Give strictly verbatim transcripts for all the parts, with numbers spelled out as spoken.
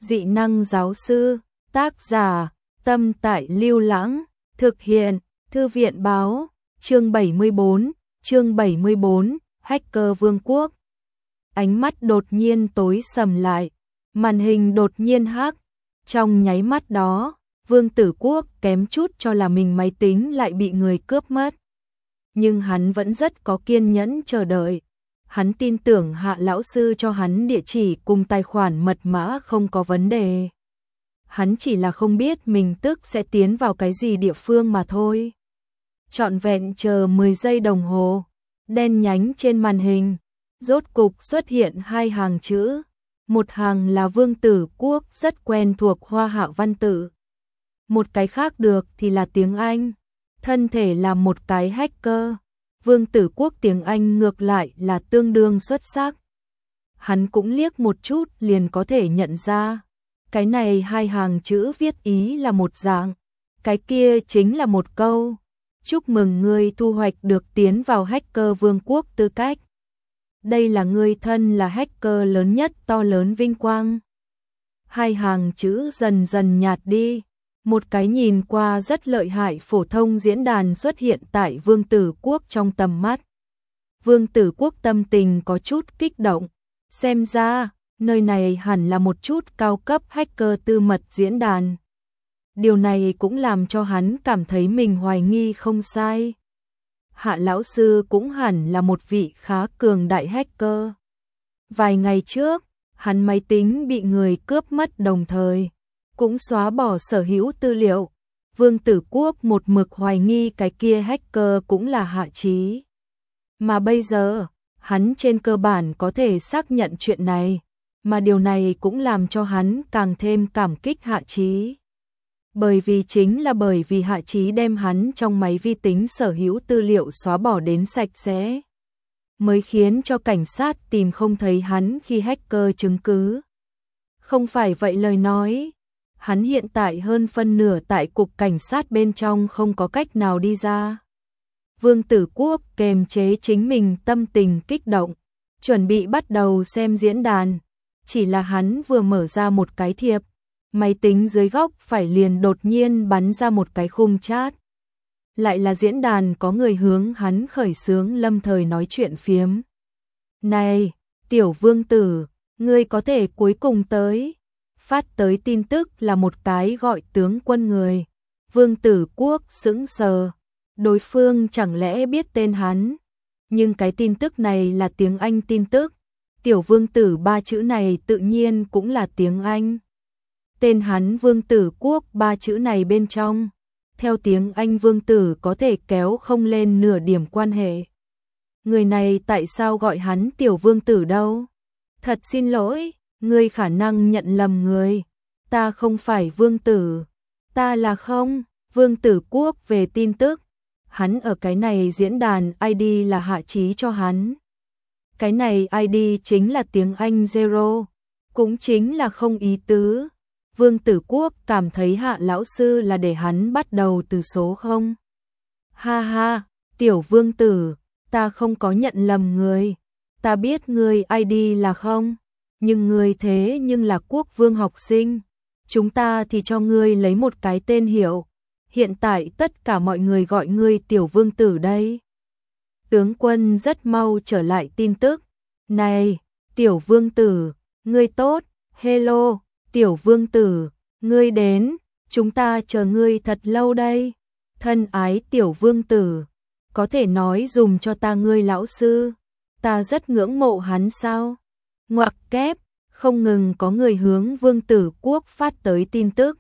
Dị năng giáo sư, tác giả, Tâm Tại Lưu Lãng, thực hiện, Thư viện báo, chương bảy mươi bốn, chương bảy mươi bốn, Hacker Vương quốc. Ánh mắt đột nhiên tối sầm lại, màn hình đột nhiên hắc, trong nháy mắt đó, Vương Tử Quốc kém chút cho là mình máy tính lại bị người cướp mất. Nhưng hắn vẫn rất có kiên nhẫn chờ đợi. Hắn tin tưởng Hạ lão sư cho hắn địa chỉ cùng tài khoản mật mã không có vấn đề. Hắn chỉ là không biết mình tức sẽ tiến vào cái gì địa phương mà thôi. Trọn vẹn chờ mười giây đồng hồ, đen nhánh trên màn hình, rốt cục xuất hiện hai hàng chữ. Một hàng là Vương Tử Quốc rất quen thuộc Hoa Hạ văn tự. Một cái khác được thì là tiếng Anh, thân thể là một cái hacker. Vương Tử Quốc tiếng Anh ngược lại là tương đương xuất sắc. Hắn cũng liếc một chút liền có thể nhận ra. Cái này hai hàng chữ viết ý là một dạng, cái kia chính là một câu. Chúc mừng ngươi thu hoạch được tiến vào Hacker Vương quốc tư cách. Đây là ngươi thân là hacker lớn nhất to lớn vinh quang. Hai hàng chữ dần dần nhạt đi. Một cái nhìn qua rất lợi hại phổ thông diễn đàn xuất hiện tại Vương Tử Quốc trong tầm mắt. Vương Tử Quốc tâm tình có chút kích động. Xem ra, nơi này hẳn là một chút cao cấp hacker tư mật diễn đàn. Điều này cũng làm cho hắn cảm thấy mình hoài nghi không sai. Hạ lão sư cũng hẳn là một vị khá cường đại hacker. Vài ngày trước, hắn máy tính bị người cướp mất đồng thời cũng xóa bỏ sở hữu tư liệu. Vương Tử Quốc một mực hoài nghi cái kia hacker cũng là Hạ Chí. Mà bây giờ, hắn trên cơ bản có thể xác nhận chuyện này, mà điều này cũng làm cho hắn càng thêm cảm kích Hạ Chí. Bởi vì chính là bởi vì Hạ Chí đem hắn trong máy vi tính sở hữu tư liệu xóa bỏ đến sạch sẽ, mới khiến cho cảnh sát tìm không thấy hắn khi hacker chứng cứ. Không phải vậy lời nói, hắn hiện tại hơn phân nửa tại cục cảnh sát bên trong không có cách nào đi ra. Vương Tử Quốc kềm chế chính mình tâm tình kích động, chuẩn bị bắt đầu xem diễn đàn. Chỉ là hắn vừa mở ra một cái thiệp, máy tính dưới góc phải liền đột nhiên bắn ra một cái khung chat. Lại là diễn đàn có người hướng hắn khởi xướng lâm thời nói chuyện phiếm. Này, tiểu vương tử, ngươi có thể cuối cùng tới. Phát tới tin tức là một cái gọi tướng quân người. Vương Tử Quốc sững sờ. Đối phương chẳng lẽ biết tên hắn. Nhưng cái tin tức này là tiếng Anh tin tức. Tiểu vương tử ba chữ này tự nhiên cũng là tiếng Anh. Tên hắn Vương Tử Quốc ba chữ này bên trong, theo tiếng Anh vương tử có thể kéo không lên nửa điểm quan hệ. Người này tại sao gọi hắn tiểu vương tử đâu? Thật xin lỗi, ngươi khả năng nhận lầm người. Ta không phải vương tử. Ta là không, Vương Tử Quốc về tin tức. Hắn ở cái này diễn đàn i đê là Hạ Chí cho hắn. Cái này i đê chính là tiếng Anh zero, cũng chính là không ý tứ. Vương Tử Quốc cảm thấy Hạ lão sư là để hắn bắt đầu từ số không. Ha ha, tiểu vương tử, ta không có nhận lầm người. Ta biết ngươi i đê là không, nhưng ngươi thế nhưng là quốc vương học sinh. Chúng ta thì cho ngươi lấy một cái tên hiệu. Hiện tại tất cả mọi người gọi ngươi tiểu vương tử đây. Tướng quân rất mau trở lại tin tức. Này, tiểu vương tử, ngươi tốt, hello. Tiểu vương tử, ngươi đến, chúng ta chờ ngươi thật lâu đây. Thân ái tiểu vương tử, có thể nói dùng cho ta ngươi lão sư. Ta rất ngưỡng mộ hắn sao? Ngoặc kép, không ngừng có người hướng Vương Tử Quốc phát tới tin tức.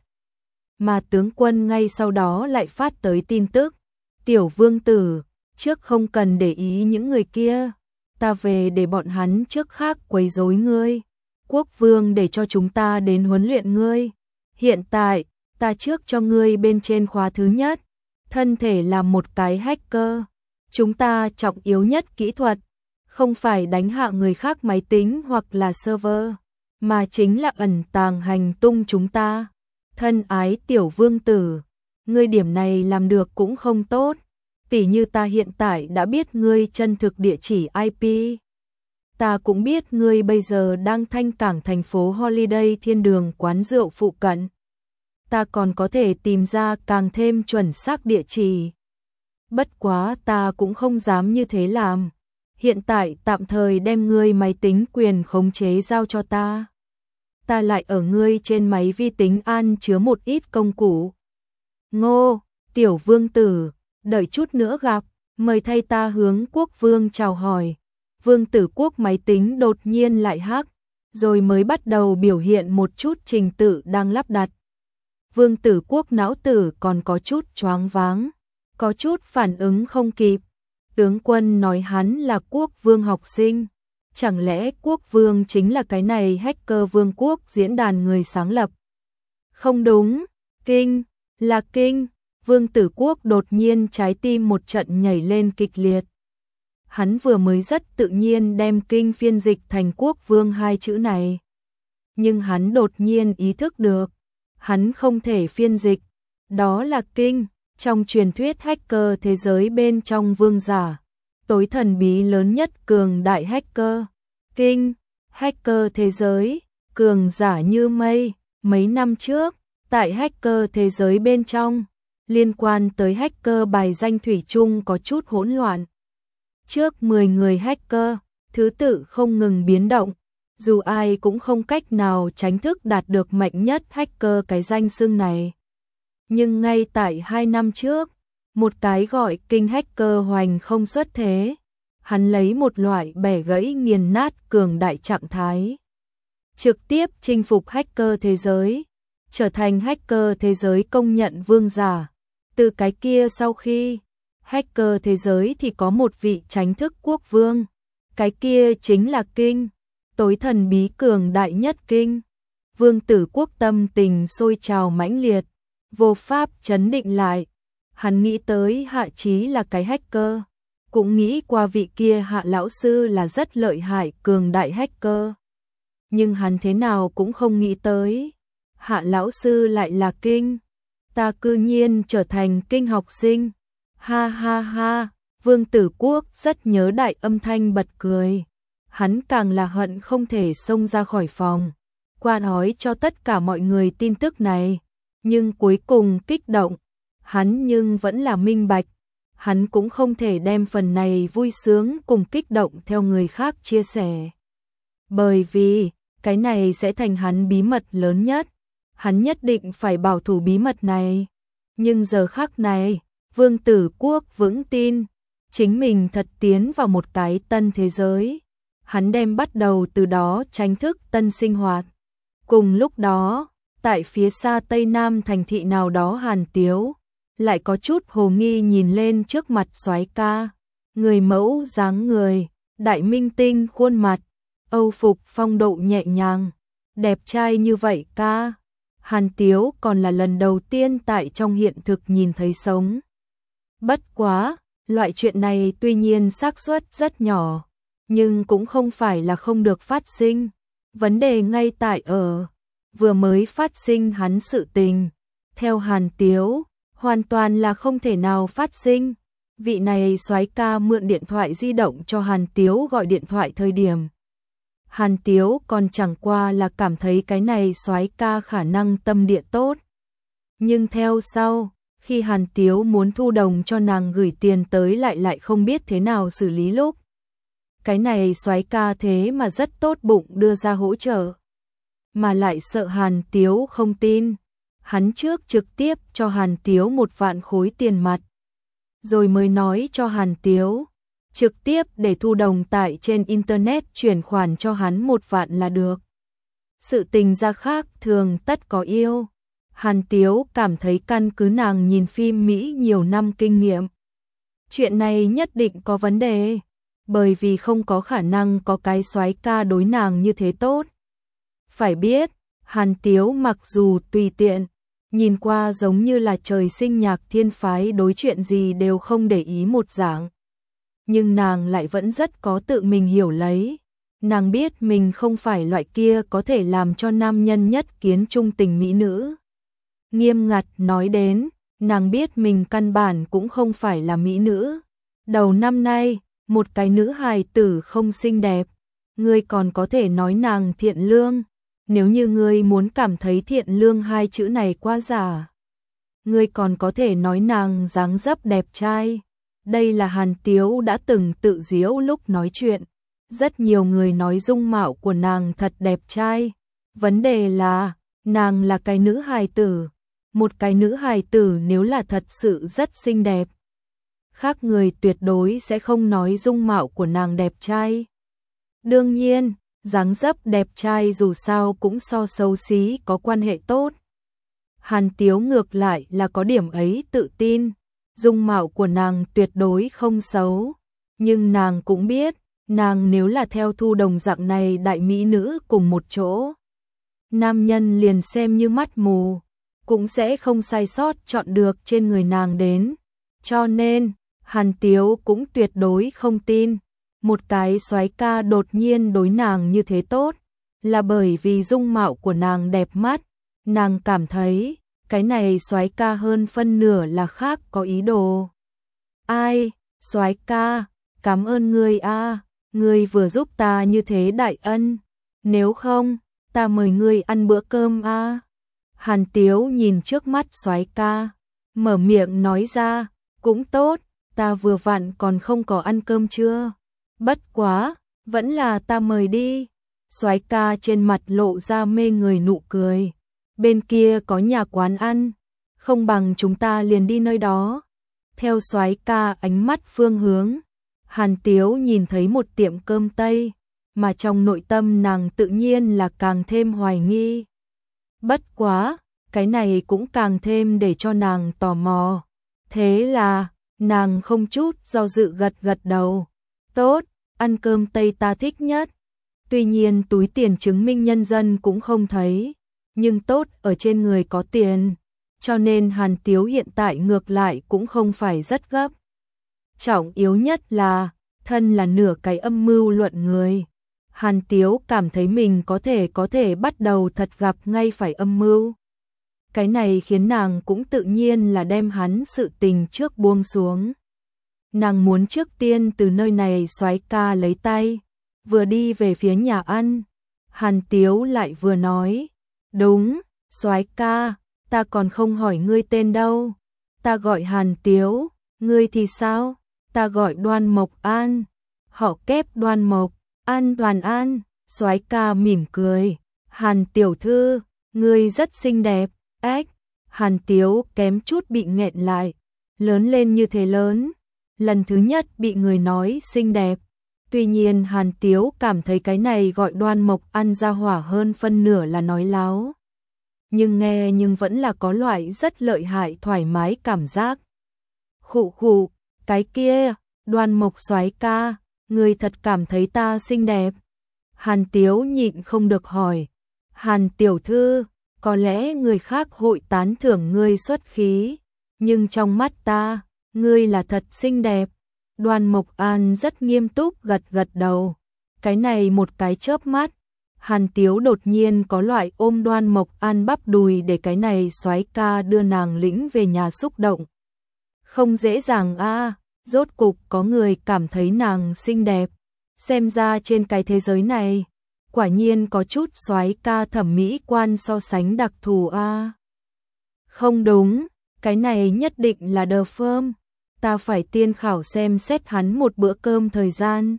Mà tướng quân ngay sau đó lại phát tới tin tức. Tiểu vương tử, trước không cần để ý những người kia. Ta về để bọn hắn trước khác quấy rối ngươi. Quốc vương để cho chúng ta đến huấn luyện ngươi. Hiện tại, ta trước cho ngươi bên trên khóa thứ nhất. Thân thể là một cái hacker. Chúng ta trọng yếu nhất kỹ thuật. Không phải đánh hạ người khác máy tính hoặc là server, mà chính là ẩn tàng hành tung chúng ta. Thân ái tiểu vương tử, ngươi điểm này làm được cũng không tốt. Tỉ như ta hiện tại đã biết ngươi chân thực địa chỉ i pê. ta cũng biết ngươi bây giờ đang thanh cảng thành phố Holiday Thiên Đường quán rượu phụ cận. Ta còn có thể tìm ra càng thêm chuẩn xác địa chỉ. Bất quá ta cũng không dám như thế làm. Hiện tại tạm thời đem ngươi máy tính quyền khống chế giao cho ta. Ta lại ở ngươi trên máy vi tính an chứa một ít công cụ. Ngô, tiểu vương tử, đợi chút nữa gặp, mời thay ta hướng quốc vương chào hỏi. Vương tử quốc máy tính đột nhiên lại hắc, rồi mới bắt đầu biểu hiện một chút trình tự đang lắp đặt. Vương tử quốc não tử còn có chút choáng váng, có chút phản ứng không kịp. Tướng quân nói hắn là quốc vương học sinh. Chẳng lẽ quốc vương chính là cái này hacker vương quốc diễn đàn người sáng lập? Không đúng, kinh, là kinh. Vương tử quốc đột nhiên trái tim một trận nhảy lên kịch liệt. Hắn vừa mới rất tự nhiên đem kinh phiên dịch thành quốc vương hai chữ này. Nhưng hắn đột nhiên ý thức được, hắn không thể phiên dịch, đó là kinh, trong truyền thuyết hacker thế giới bên trong vương giả, tối thần bí lớn nhất cường đại hacker. Kinh, hacker thế giới, cường giả như mây, mấy năm trước, tại hacker thế giới bên trong, liên quan tới hacker bài danh thủy chung có chút hỗn loạn. Trước mười người hacker, thứ tự không ngừng biến động, dù ai cũng không cách nào tránh thức đạt được mạnh nhất hacker cái danh xưng này. Nhưng ngay tại hai năm trước, một cái gọi kinh hacker hoành không xuất thế, hắn lấy một loại bẻ gãy nghiền nát cường đại trạng thái, trực tiếp chinh phục hacker thế giới, trở thành hacker thế giới công nhận vương giả. Từ cái kia sau khi hacker thế giới thì có một vị chánh thức quốc vương, cái kia chính là kinh, tối thần bí cường đại nhất kinh. Vương tử quốc tâm tình sôi trào mãnh liệt, vô pháp chấn định lại. Hắn nghĩ tới Hạ Chí là cái hacker, cũng nghĩ qua vị kia Hạ lão sư là rất lợi hại cường đại hacker. Nhưng hắn thế nào cũng không nghĩ tới, Hạ lão sư lại là kinh. Ta cư nhiên trở thành kinh học sinh. Ha ha ha, Vương tử quốc rất nhớ đại âm thanh bật cười. Hắn càng là hận không thể xông ra khỏi phòng, qua nói cho tất cả mọi người tin tức này. Nhưng cuối cùng kích động, hắn nhưng vẫn là minh bạch. Hắn cũng không thể đem phần này vui sướng cùng kích động theo người khác chia sẻ. Bởi vì, cái này sẽ thành hắn bí mật lớn nhất. Hắn nhất định phải bảo thủ bí mật này. Nhưng giờ khắc này, Vương tử quốc vững tin, chính mình thật tiến vào một cái tân thế giới. Hắn đem bắt đầu từ đó tranh thức tân sinh hoạt. Cùng lúc đó, tại phía xa tây nam thành thị nào đó Hàn Tiếu, lại có chút hồ nghi nhìn lên trước mặt soái ca. Người mẫu dáng người, đại minh tinh khuôn mặt, âu phục phong độ nhẹ nhàng, đẹp trai như vậy ca. Hàn Tiếu còn là lần đầu tiên tại trong hiện thực nhìn thấy sống. Bất quá, loại chuyện này tuy nhiên xác suất rất nhỏ, nhưng cũng không phải là không được phát sinh. Vấn đề ngay tại ở, vừa mới phát sinh hắn sự tình. Theo Hàn Tiếu, hoàn toàn là không thể nào phát sinh. Vị này soái ca mượn điện thoại di động cho Hàn Tiếu gọi điện thoại thời điểm. Hàn Tiếu còn chẳng qua là cảm thấy cái này soái ca khả năng tâm địa tốt. Nhưng theo sau, khi Hàn Tiếu muốn thu đồng cho nàng gửi tiền tới lại lại không biết thế nào xử lý lúc. Cái này soái ca thế mà rất tốt bụng đưa ra hỗ trợ. Mà lại sợ Hàn Tiếu không tin. Hắn trước trực tiếp cho Hàn Tiếu một vạn khối tiền mặt. Rồi mới nói cho Hàn Tiếu, trực tiếp để thu đồng tại trên Internet chuyển khoản cho hắn một vạn là được. Sự tình ra khác thường tất có yêu. Hàn Tiếu cảm thấy căn cứ nàng nhìn phim Mỹ nhiều năm kinh nghiệm. Chuyện này nhất định có vấn đề, bởi vì không có khả năng có cái soái ca đối nàng như thế tốt. Phải biết, Hàn Tiếu mặc dù tùy tiện, nhìn qua giống như là trời sinh nhạc thiên phái đối chuyện gì đều không để ý một dạng. Nhưng nàng lại vẫn rất có tự mình hiểu lấy. Nàng biết mình không phải loại kia có thể làm cho nam nhân nhất kiến trung tình mỹ nữ. Nghiêm ngặt nói đến, nàng biết mình căn bản cũng không phải là mỹ nữ. Đầu năm nay, một cái nữ hài tử không xinh đẹp, ngươi còn có thể nói nàng thiện lương, nếu như ngươi muốn cảm thấy thiện lương hai chữ này quá giả. Ngươi còn có thể nói nàng dáng dấp đẹp trai. Đây là Hàn Tiếu đã từng tự giễu lúc nói chuyện. Rất nhiều người nói dung mạo của nàng thật đẹp trai. Vấn đề là, nàng là cái nữ hài tử. Một cái nữ hài tử nếu là thật sự rất xinh đẹp, khác người tuyệt đối sẽ không nói dung mạo của nàng đẹp trai. Đương nhiên, dáng dấp đẹp trai dù sao cũng so xấu xí có quan hệ tốt. Hàn Tiếu ngược lại là có điểm ấy tự tin, dung mạo của nàng tuyệt đối không xấu, nhưng nàng cũng biết, nàng nếu là theo Thu Đồng dạng này đại mỹ nữ cùng một chỗ, nam nhân liền xem như mắt mù, cũng sẽ không sai sót chọn được trên người nàng đến. Cho nên, Hàn Tiếu cũng tuyệt đối không tin, một cái soái ca đột nhiên đối nàng như thế tốt, là bởi vì dung mạo của nàng đẹp mắt. Nàng cảm thấy, cái này soái ca hơn phân nửa là khác có ý đồ. Ai, soái ca, cảm ơn ngươi a, ngươi vừa giúp ta như thế đại ân, nếu không, ta mời ngươi ăn bữa cơm a. Hàn Tiếu nhìn trước mắt soái ca, mở miệng nói ra, cũng tốt, ta vừa vặn còn không có ăn cơm trưa. Bất quá, vẫn là ta mời đi. Soái ca trên mặt lộ ra mê người nụ cười. Bên kia có nhà quán ăn, không bằng chúng ta liền đi nơi đó. Theo soái ca ánh mắt phương hướng, Hàn Tiếu nhìn thấy một tiệm cơm Tây, mà trong nội tâm nàng tự nhiên là càng thêm hoài nghi. Bất quá, cái này cũng càng thêm để cho nàng tò mò. Thế là, nàng không chút do dự gật gật đầu. Tốt, ăn cơm Tây ta thích nhất. Tuy nhiên túi tiền chứng minh nhân dân cũng không thấy, nhưng tốt ở trên người có tiền, cho nên Hàn Tiếu hiện tại ngược lại cũng không phải rất gấp. Trọng yếu nhất là, thân là nửa cái âm mưu luận người. Hàn Tiếu cảm thấy mình có thể có thể bắt đầu thật gặp ngay phải âm mưu. Cái này khiến nàng cũng tự nhiên là đem hắn sự tình trước buông xuống. Nàng muốn trước tiên từ nơi này soái ca lấy tay, vừa đi về phía nhà ăn. Hàn Tiếu lại vừa nói, đúng, soái ca, ta còn không hỏi ngươi tên đâu. Ta gọi Hàn Tiếu, ngươi thì sao? Ta gọi Đoan Mộc An. Họ kép Đoan Mộc, An Đoàn An. Soái ca mỉm cười, Hàn tiểu thư, ngươi rất xinh đẹp. Ếch, Hàn Tiếu kém chút bị nghẹn lại, lớn lên như thế lớn, lần thứ nhất bị người nói xinh đẹp. Tuy nhiên Hàn Tiếu cảm thấy cái này gọi Đoan Mộc An ra hỏa hơn phân nửa là nói láo. Nhưng nghe nhưng vẫn là có loại rất lợi hại thoải mái cảm giác. Khụ khụ, cái kia, Đoan Mộc soái ca, người thật cảm thấy ta xinh đẹp. Hàn Tiếu nhịn không được hỏi, Hàn tiểu thư, có lẽ người khác hội tán thưởng ngươi xuất khí, nhưng trong mắt ta, ngươi là thật xinh đẹp. Đoan Mộc An rất nghiêm túc gật gật đầu. Cái này một cái chớp mắt, Hàn Tiếu đột nhiên có loại ôm Đoan Mộc An bắp đùi để cái này soái ca đưa nàng lĩnh về nhà xúc động. Không dễ dàng a, rốt cục có người cảm thấy nàng xinh đẹp. Xem ra trên cái thế giới này, quả nhiên có chút soái ca thẩm mỹ quan so sánh đặc thù a. Không đúng, cái này nhất định là đờ phơm. Ta phải tiên khảo xem xét hắn một bữa cơm thời gian.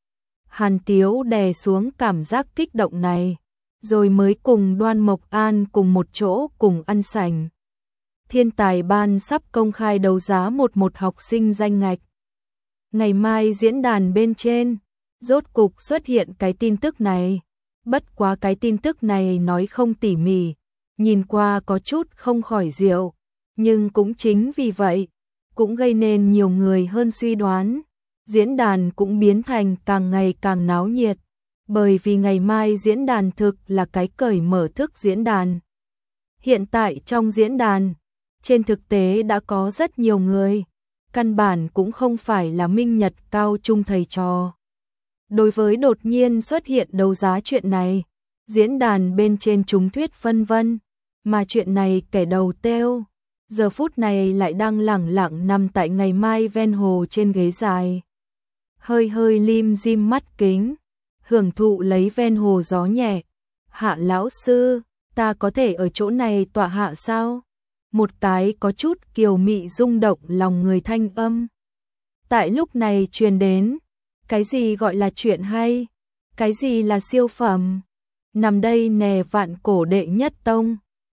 Hàn Tiếu đè xuống cảm giác kích động này, rồi mới cùng Đoan Mộc An cùng một chỗ cùng ăn sành. Thiên tài ban sắp công khai đấu giá một một học sinh danh ngạch. Ngày mai diễn đàn bên trên, rốt cục xuất hiện cái tin tức này. Bất quá cái tin tức này nói không tỉ mỉ, nhìn qua có chút không khỏi diệu, nhưng cũng chính vì vậy, cũng gây nên nhiều người hơn suy đoán. Diễn đàn cũng biến thành càng ngày càng náo nhiệt, bởi vì ngày mai diễn đàn thực là cái cởi mở thức diễn đàn. Hiện tại trong diễn đàn, trên thực tế đã có rất nhiều người, căn bản cũng không phải là minh nhật cao trung thầy trò. Đối với đột nhiên xuất hiện đấu giá chuyện này, diễn đàn bên trên chúng thuyết phân vân, mà chuyện này kẻ đầu têu, giờ phút này lại đang lẳng lặng nằm tại ngày mai ven hồ trên ghế dài. Hơi hơi lim dim mắt kính, hưởng thụ lấy ven hồ gió nhẹ. Hạ lão sư, ta có thể ở chỗ này tọa hạ sao? Một tái có chút kiều mị rung động lòng người thanh âm. Tại lúc này truyền đến, cái gì gọi là chuyện hay? Cái gì là siêu phẩm? Nằm đây nè vạn cổ đệ nhất tông.